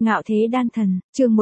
Ngạo thế đan thần, chương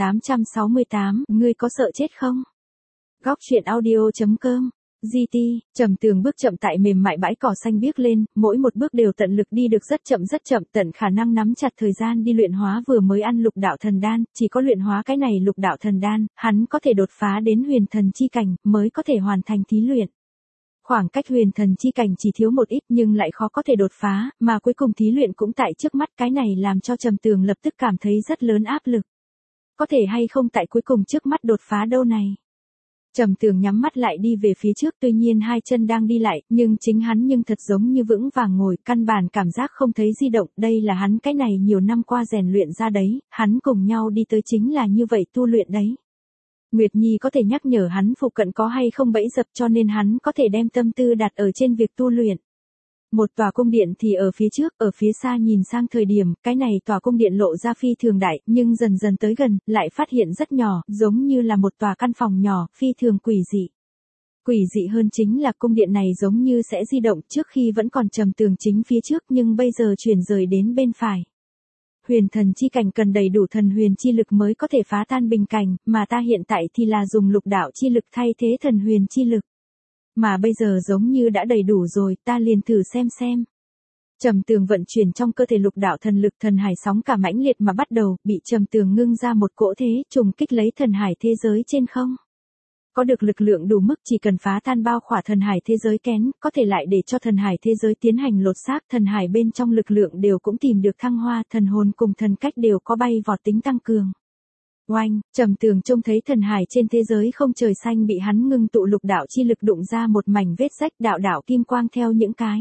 1868, ngươi có sợ chết không? Góc truyện audio.com. GT, Trầm Tường bước chậm tại mềm mại bãi cỏ xanh biếc lên, mỗi một bước đều tận lực đi được rất chậm, tận khả năng nắm chặt thời gian đi luyện hóa vừa mới ăn lục đạo thần đan, chỉ có luyện hóa cái này lục đạo thần đan, hắn có thể đột phá đến huyền thần chi cảnh, mới có thể hoàn thành thí luyện. Khoảng cách huyền thần chi cảnh chỉ thiếu một ít nhưng lại khó có thể đột phá, mà cuối cùng thí luyện cũng tại trước mắt, cái này làm cho Trầm Tường lập tức cảm thấy rất lớn áp lực. Có thể hay không tại cuối cùng trước mắt đột phá đâu này? Trầm Tường nhắm mắt lại đi về phía trước, tuy nhiên hai chân đang đi lại, nhưng chính hắn nhưng thật giống như vững vàng ngồi, căn bản cảm giác không thấy di động, đây là hắn cái này nhiều năm qua rèn luyện ra đấy, hắn cùng nhau đi tới chính là như vậy tu luyện đấy. Nguyệt Nhi có thể nhắc nhở hắn phụ cận có hay không bẫy dập, cho nên hắn có thể đem tâm tư đặt ở trên việc tu luyện. Một tòa cung điện thì ở phía trước, ở phía xa nhìn sang thời điểm, cái này tòa cung điện lộ ra phi thường đại, nhưng dần dần tới gần, lại phát hiện rất nhỏ, giống như là một tòa căn phòng nhỏ, phi thường quỷ dị. Quỷ dị hơn chính là cung điện này giống như sẽ di động, trước khi vẫn còn Trầm Tường chính phía trước nhưng bây giờ chuyển rời đến bên phải. Huyền thần chi cảnh cần đầy đủ thần huyền chi lực mới có thể phá tan bình cảnh, mà ta hiện tại thì là dùng lục đạo chi lực thay thế thần huyền chi lực. Mà bây giờ giống như đã đầy đủ rồi, ta liền thử xem. Trầm Tường vận chuyển trong cơ thể lục đạo thần lực, thần hải sóng cả mãnh liệt mà bắt đầu, bị Trầm Tường ngưng ra một cỗ thế, trùng kích lấy thần hải thế giới trên không. Có được lực lượng đủ mức, chỉ cần phá tan bao khỏa thần hải thế giới kén, có thể lại để cho thần hải thế giới tiến hành lột xác, thần hải bên trong lực lượng đều cũng tìm được thăng hoa, thần hồn cùng thần cách đều có bay vọt tính tăng cường. Oanh, Trầm Tường trông thấy thần hải trên thế giới không trời xanh bị hắn ngưng tụ lục đạo chi lực đụng ra một mảnh vết rách, đạo kim quang theo những cái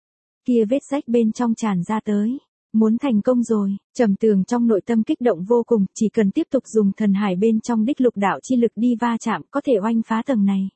kia vết rách bên trong tràn ra tới. Muốn thành công rồi, Trầm Tường trong nội tâm kích động vô cùng, chỉ cần tiếp tục dùng thần hải bên trong đích lục đạo chi lực đi va chạm, có thể oanh phá tầng này.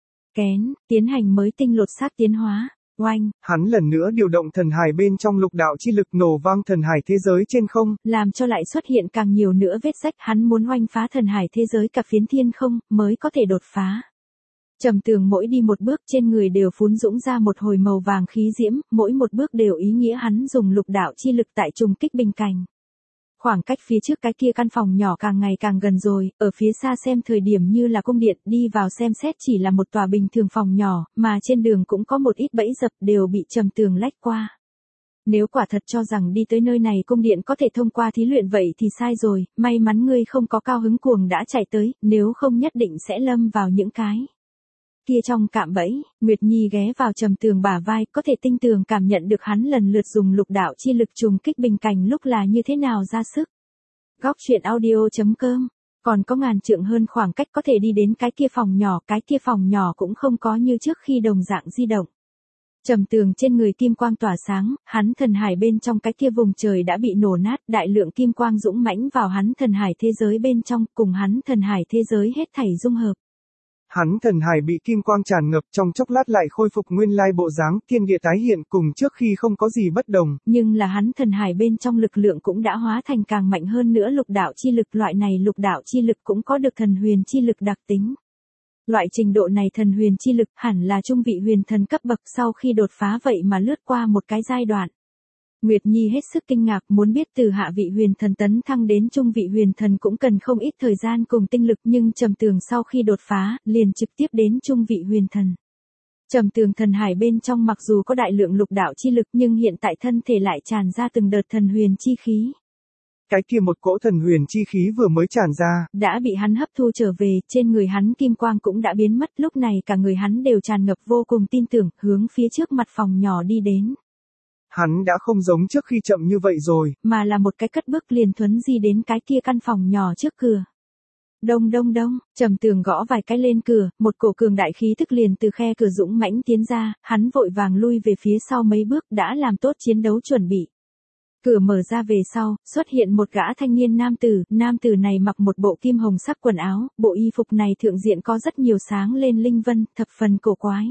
Kén, tiến hành mới tinh lột xác tiến hóa. Oanh, hắn lần nữa điều động thần hải bên trong lục đạo chi lực nổ vang thần hải thế giới trên không, làm cho lại xuất hiện càng nhiều nữa vết rách, hắn muốn oanh phá thần hải thế giới cả phiến thiên không, mới có thể đột phá. Trầm Tường mỗi đi một bước trên người đều phún dũng ra một hồi màu vàng khí diễm, mỗi một bước đều ý nghĩa hắn dùng lục đạo chi lực tại trùng kích bình cảnh. Khoảng cách phía trước cái kia căn phòng nhỏ càng ngày càng gần rồi, ở phía xa xem thời điểm như là cung điện, đi vào xem xét chỉ là một tòa bình thường phòng nhỏ, mà trên đường cũng có một ít bẫy dập đều bị Trầm Tường lách qua. Nếu quả thật cho rằng đi tới nơi này cung điện có thể thông qua thí luyện vậy thì sai rồi, may mắn ngươi không có cao hứng cuồng đã chạy tới, nếu không nhất định sẽ lâm vào những cái kia trong cạm bẫy. Nguyệt Nhi ghé vào Trầm Tường bả vai, có thể tinh tường cảm nhận được hắn lần lượt dùng lục đạo chi lực trùng kích bình cảnh lúc là như thế nào ra sức. Góc truyện audio.com. Còn có ngàn trượng hơn khoảng cách có thể đi đến cái kia phòng nhỏ cũng không có như trước khi đồng dạng di động. Trầm Tường trên người kim quang tỏa sáng, hắn thần hải bên trong cái kia vùng trời đã bị nổ nát, đại lượng kim quang dũng mãnh vào hắn thần hải thế giới bên trong, cùng hắn thần hải thế giới hết thảy dung hợp. Hắn thần hải bị kim quang tràn ngập, trong chốc lát lại khôi phục nguyên lai bộ dáng, thiên địa tái hiện cùng trước khi không có gì bất đồng. Nhưng là hắn thần hải bên trong lực lượng cũng đã hóa thành càng mạnh hơn nữa lục đạo chi lực, loại này lục đạo chi lực cũng có được thần huyền chi lực đặc tính. Loại trình độ này thần huyền chi lực hẳn là trung vị huyền thần cấp bậc, sau khi đột phá vậy mà lướt qua một cái giai đoạn. Nguyệt Nhi hết sức kinh ngạc, muốn biết từ hạ vị huyền thần tấn thăng đến trung vị huyền thần cũng cần không ít thời gian cùng tinh lực, nhưng Trầm Tường sau khi đột phá, liền trực tiếp đến trung vị huyền thần. Trầm Tường thần hải bên trong mặc dù có đại lượng lục đạo chi lực nhưng hiện tại thân thể lại tràn ra từng đợt thần huyền chi khí. Cái kia một cỗ thần huyền chi khí vừa mới tràn ra, đã bị hắn hấp thu trở về, trên người hắn kim quang cũng đã biến mất, lúc này cả người hắn đều tràn ngập vô cùng tin tưởng, hướng phía trước mặt phòng nhỏ đi đến. Hắn đã không giống trước khi chậm như vậy rồi, mà là một cái cất bước liền thuấn di đến cái kia căn phòng nhỏ trước cửa. Đông, Trầm Tường gõ vài cái lên cửa, một cổ cường đại khí tức liền từ khe cửa dũng mãnh tiến ra, hắn vội vàng lui về phía sau mấy bước, đã làm tốt chiến đấu chuẩn bị. Cửa mở ra về sau, xuất hiện một gã thanh niên nam tử này mặc một bộ kim hồng sắc quần áo, bộ y phục này thượng diện có rất nhiều sáng lên linh vân, thập phần cổ quái.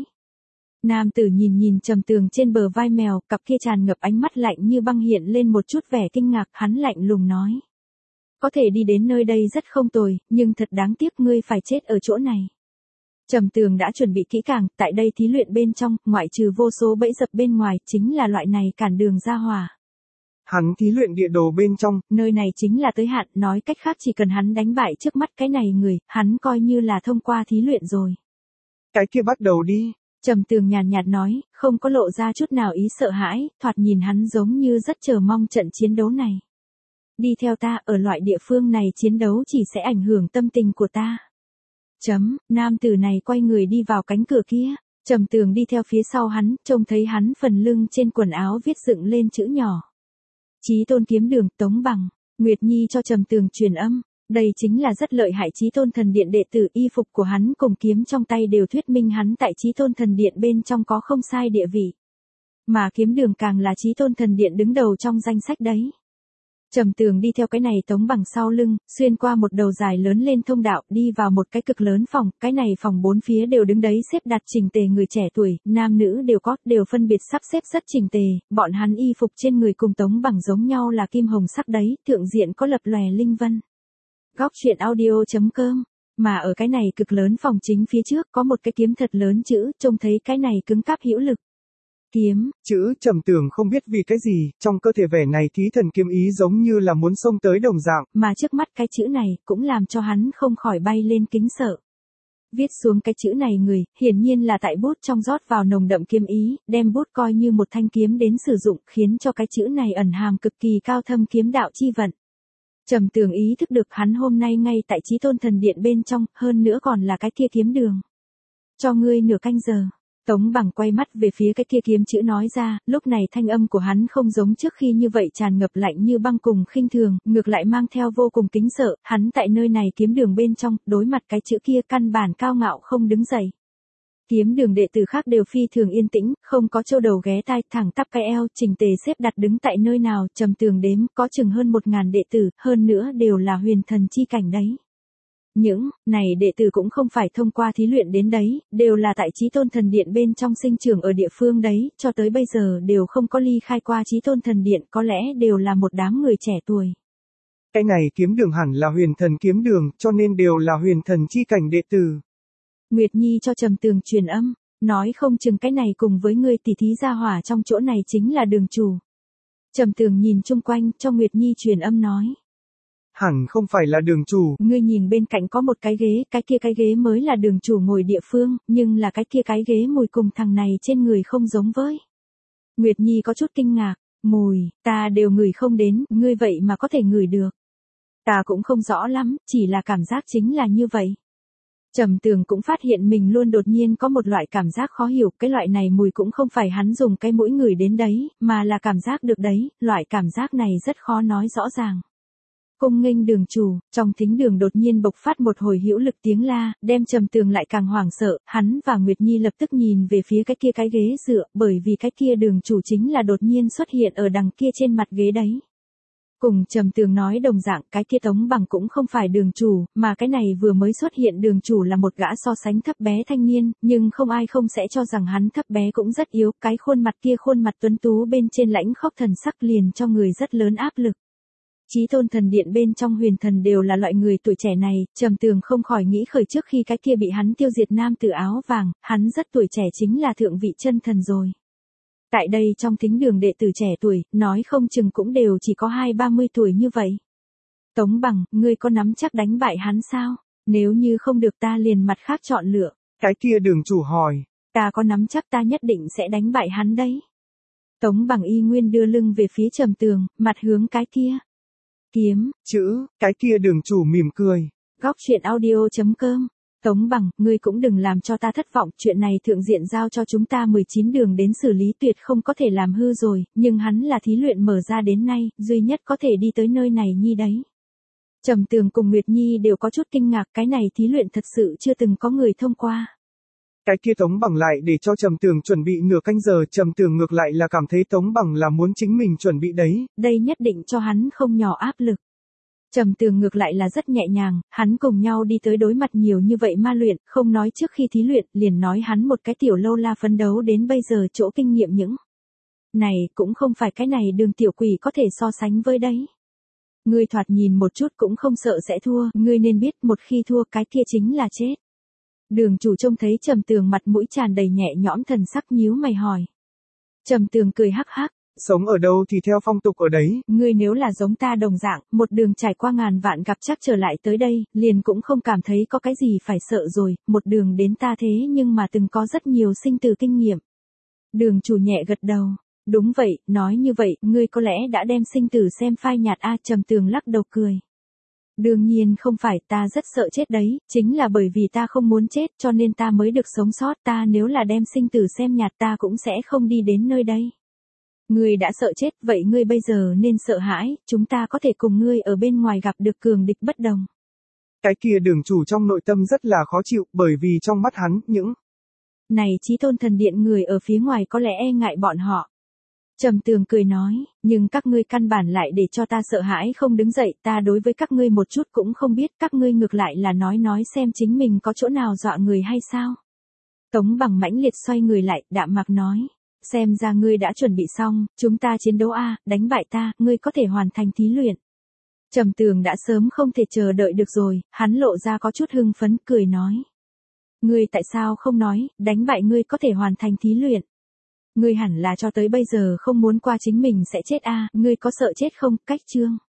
Nam tử nhìn Trầm Tường trên bờ vai mèo, cặp kia tràn ngập ánh mắt lạnh như băng hiện lên một chút vẻ kinh ngạc, hắn lạnh lùng nói. Có thể đi đến nơi đây rất không tồi, nhưng thật đáng tiếc ngươi phải chết ở chỗ này. Trầm Tường đã chuẩn bị kỹ càng, tại đây thí luyện bên trong, ngoại trừ vô số bẫy dập bên ngoài, chính là loại này cản đường ra hỏa. Hắn thí luyện địa đồ bên trong. Nơi này chính là tới hạn, nói cách khác chỉ cần hắn đánh bại trước mắt cái này người, hắn coi như là thông qua thí luyện rồi. Cái kia bắt đầu đi. Trầm Tường nhàn nhạt nói, không có lộ ra chút nào ý sợ hãi, thoạt nhìn hắn giống như rất chờ mong trận chiến đấu này. Đi theo ta, ở loại địa phương này chiến đấu chỉ sẽ ảnh hưởng tâm tình của ta. Nam tử này quay người đi vào cánh cửa kia. Trầm Tường đi theo phía sau hắn, trông thấy hắn phần lưng trên quần áo viết dựng lên chữ nhỏ. Chí Tôn kiếm đường, Tống Bằng. Nguyệt Nhi cho Trầm Tường truyền âm. Đây chính là rất lợi hại Chí Tôn thần điện đệ tử, y phục của hắn cùng kiếm trong tay đều thuyết minh hắn tại Chí Tôn thần điện bên trong có không sai địa vị. Mà kiếm đường càng là Chí Tôn thần điện đứng đầu trong danh sách đấy. Trầm Tường đi theo cái này Tống Bằng sau lưng, xuyên qua một đầu dài lớn lên thông đạo, đi vào một cái cực lớn phòng, cái này phòng bốn phía đều đứng đấy xếp đặt chỉnh tề người trẻ tuổi, nam nữ đều có, đều phân biệt sắp xếp rất chỉnh tề, bọn hắn y phục trên người cùng Tống Bằng giống nhau là kim hồng sắc đấy, thượng diện có lập lòe linh vân. Góc truyện audio.com. Mà ở cái này cực lớn phòng chính phía trước có một cái kiếm thật lớn chữ, trông thấy cái này cứng cáp hữu lực. Kiếm. Chữ Trầm Tường không biết vì cái gì, trong cơ thể vẻ này thí thần kiếm ý giống như là muốn xông tới đồng dạng. Mà trước mắt cái chữ này cũng làm cho hắn không khỏi bay lên kính sợ. Viết xuống cái chữ này người, hiển nhiên là tại bút trong rót vào nồng đậm kiếm ý, đem bút coi như một thanh kiếm đến sử dụng, khiến cho cái chữ này ẩn hàm cực kỳ cao thâm kiếm đạo chi vận. Trầm Tường ý thức được hắn hôm nay ngay tại Chí Tôn thần điện bên trong, hơn nữa còn là cái kia kiếm đường. Cho ngươi nửa canh giờ. Tống Bằng quay mắt về phía cái kia kiếm chữ nói ra, lúc này thanh âm của hắn không giống trước khi như vậy tràn ngập lạnh như băng cùng khinh thường, ngược lại mang theo vô cùng kính sợ, hắn tại nơi này kiếm đường bên trong, đối mặt cái chữ kia căn bản cao ngạo không đứng dậy. Kiếm đường đệ tử khác đều phi thường yên tĩnh, không có châu đầu ghé tai, thẳng tắp cái eo, chỉnh tề xếp đặt đứng tại nơi nào, Trầm Tường đếm, có chừng hơn 1000 đệ tử, hơn nữa đều là huyền thần chi cảnh đấy. Những này đệ tử cũng không phải thông qua thí luyện đến đấy, đều là tại Chí Tôn thần điện bên trong sinh trưởng ở địa phương đấy, cho tới bây giờ đều không có ly khai qua Chí Tôn thần điện, có lẽ đều là một đám người trẻ tuổi. Cái này kiếm đường hẳn là huyền thần kiếm đường, cho nên đều là huyền thần chi cảnh đệ tử. Nguyệt Nhi cho Trầm Tường truyền âm, nói không chừng cái này cùng với ngươi tỷ thí gia hỏa trong chỗ này chính là đường chủ. Trầm Tường nhìn chung quanh, cho Nguyệt Nhi truyền âm nói. Hẳn không phải là đường chủ. Ngươi nhìn bên cạnh có một cái ghế, cái kia cái ghế mới là đường chủ ngồi địa phương, nhưng là cái kia cái ghế mùi cùng thằng này trên người không giống với. Nguyệt Nhi có chút kinh ngạc, mùi, ta đều ngửi không đến, ngươi vậy mà có thể ngửi được. Ta cũng không rõ lắm, chỉ là cảm giác chính là như vậy. Trầm Tường cũng phát hiện mình luôn đột nhiên có một loại cảm giác khó hiểu, cái loại này mùi cũng không phải hắn dùng cái mũi ngửi đến đấy, mà là cảm giác được đấy, loại cảm giác này rất khó nói rõ ràng. Cung nghênh đường chủ, trong thính đường đột nhiên bộc phát một hồi hữu lực tiếng la, đem Trầm Tường lại càng hoảng sợ, hắn và Nguyệt Nhi lập tức nhìn về phía cái kia cái ghế dựa, bởi vì cái kia đường chủ chính là đột nhiên xuất hiện ở đằng kia trên mặt ghế đấy. Cùng Trầm Tường nói đồng dạng, cái kia Tống Bằng cũng không phải đường chủ, mà cái này vừa mới xuất hiện đường chủ là một gã so sánh thấp bé thanh niên, nhưng không ai không sẽ cho rằng hắn thấp bé cũng rất yếu, cái khuôn mặt kia khuôn mặt tuấn tú bên trên lãnh khốc thần sắc liền cho người rất lớn áp lực. Chí Tôn thần điện bên trong huyền thần đều là loại người tuổi trẻ này, Trầm Tường không khỏi nghĩ khởi trước khi cái kia bị hắn tiêu diệt nam tử áo vàng, hắn rất tuổi trẻ chính là thượng vị chân thần rồi. Tại đây trong thính đường đệ tử trẻ tuổi, nói không chừng cũng đều chỉ có 20-30 tuổi như vậy. Tống Bằng, ngươi có nắm chắc đánh bại hắn sao? Nếu như không được ta liền mặt khác chọn lựa. Cái kia đường chủ hỏi. Ta có nắm chắc ta nhất định sẽ đánh bại hắn đấy. Tống Bằng y nguyên đưa lưng về phía Trầm Tường, mặt hướng cái kia. Kiếm. Chữ, cái kia đường chủ mỉm cười. Góc truyện audio.com. Tống Bằng, ngươi cũng đừng làm cho ta thất vọng, chuyện này thượng diện giao cho chúng ta 19 đường đến xử lý tuyệt không có thể làm hư rồi, nhưng hắn là thí luyện mở ra đến nay, duy nhất có thể đi tới nơi này nhi đấy. Trầm Tường cùng Nguyệt Nhi đều có chút kinh ngạc, cái này thí luyện thật sự chưa từng có người thông qua. Cái kia Tống Bằng lại để cho Trầm Tường chuẩn bị nửa canh giờ, Trầm Tường ngược lại là cảm thấy Tống Bằng là muốn chính mình chuẩn bị đấy. Đây nhất định cho hắn không nhỏ áp lực. Trầm Tường ngược lại là rất nhẹ nhàng, hắn cùng nhau đi tới đối mặt nhiều như vậy ma luyện, không nói trước khi thí luyện, liền nói hắn một cái tiểu lâu la phấn đấu đến bây giờ chỗ kinh nghiệm những. Này, cũng không phải cái này đường tiểu quỷ có thể so sánh với đấy. Ngươi thoạt nhìn một chút cũng không sợ sẽ thua, ngươi nên biết một khi thua cái kia chính là chết. Đường chủ trông thấy Trầm Tường mặt mũi tràn đầy nhẹ nhõm thần sắc nhíu mày hỏi. Trầm Tường cười hắc hắc, Sống ở đâu thì theo phong tục ở đấy. Ngươi nếu là giống ta đồng dạng, một đường trải qua ngàn vạn gặp chắc trở lại tới đây, liền cũng không cảm thấy có cái gì phải sợ rồi, một đường đến ta thế nhưng mà từng có rất nhiều sinh tử kinh nghiệm. Đường chủ nhẹ gật đầu. Đúng vậy, nói như vậy, ngươi có lẽ đã đem sinh tử xem phai nhạt a. Trầm Tường lắc đầu cười. Đương nhiên không phải, ta rất sợ chết đấy, chính là bởi vì ta không muốn chết cho nên ta mới được sống sót, ta nếu là đem sinh tử xem nhạt ta cũng sẽ không đi đến nơi đây. Ngươi đã sợ chết, vậy ngươi bây giờ nên sợ hãi, chúng ta có thể cùng ngươi ở bên ngoài gặp được cường địch bất đồng. Cái kia đường chủ trong nội tâm rất là khó chịu, bởi vì trong mắt hắn, những này Chí Tôn thần điện người ở phía ngoài có lẽ e ngại bọn họ. Trầm Tường cười nói, nhưng các ngươi căn bản lại để cho ta sợ hãi không đứng dậy, ta đối với các ngươi một chút cũng không biết, các ngươi ngược lại là nói xem chính mình có chỗ nào dọa người hay sao. Tống Bằng mãnh liệt xoay người lại, đạm mạc nói, xem ra ngươi đã chuẩn bị xong, chúng ta chiến đấu a, đánh bại ta, ngươi có thể hoàn thành thí luyện. Trầm Tường đã sớm không thể chờ đợi được rồi, hắn lộ ra có chút hưng phấn, cười nói. Ngươi tại sao không nói, đánh bại ngươi có thể hoàn thành thí luyện. Ngươi hẳn là cho tới bây giờ không muốn qua chính mình sẽ chết a, ngươi có sợ chết không, cách chương.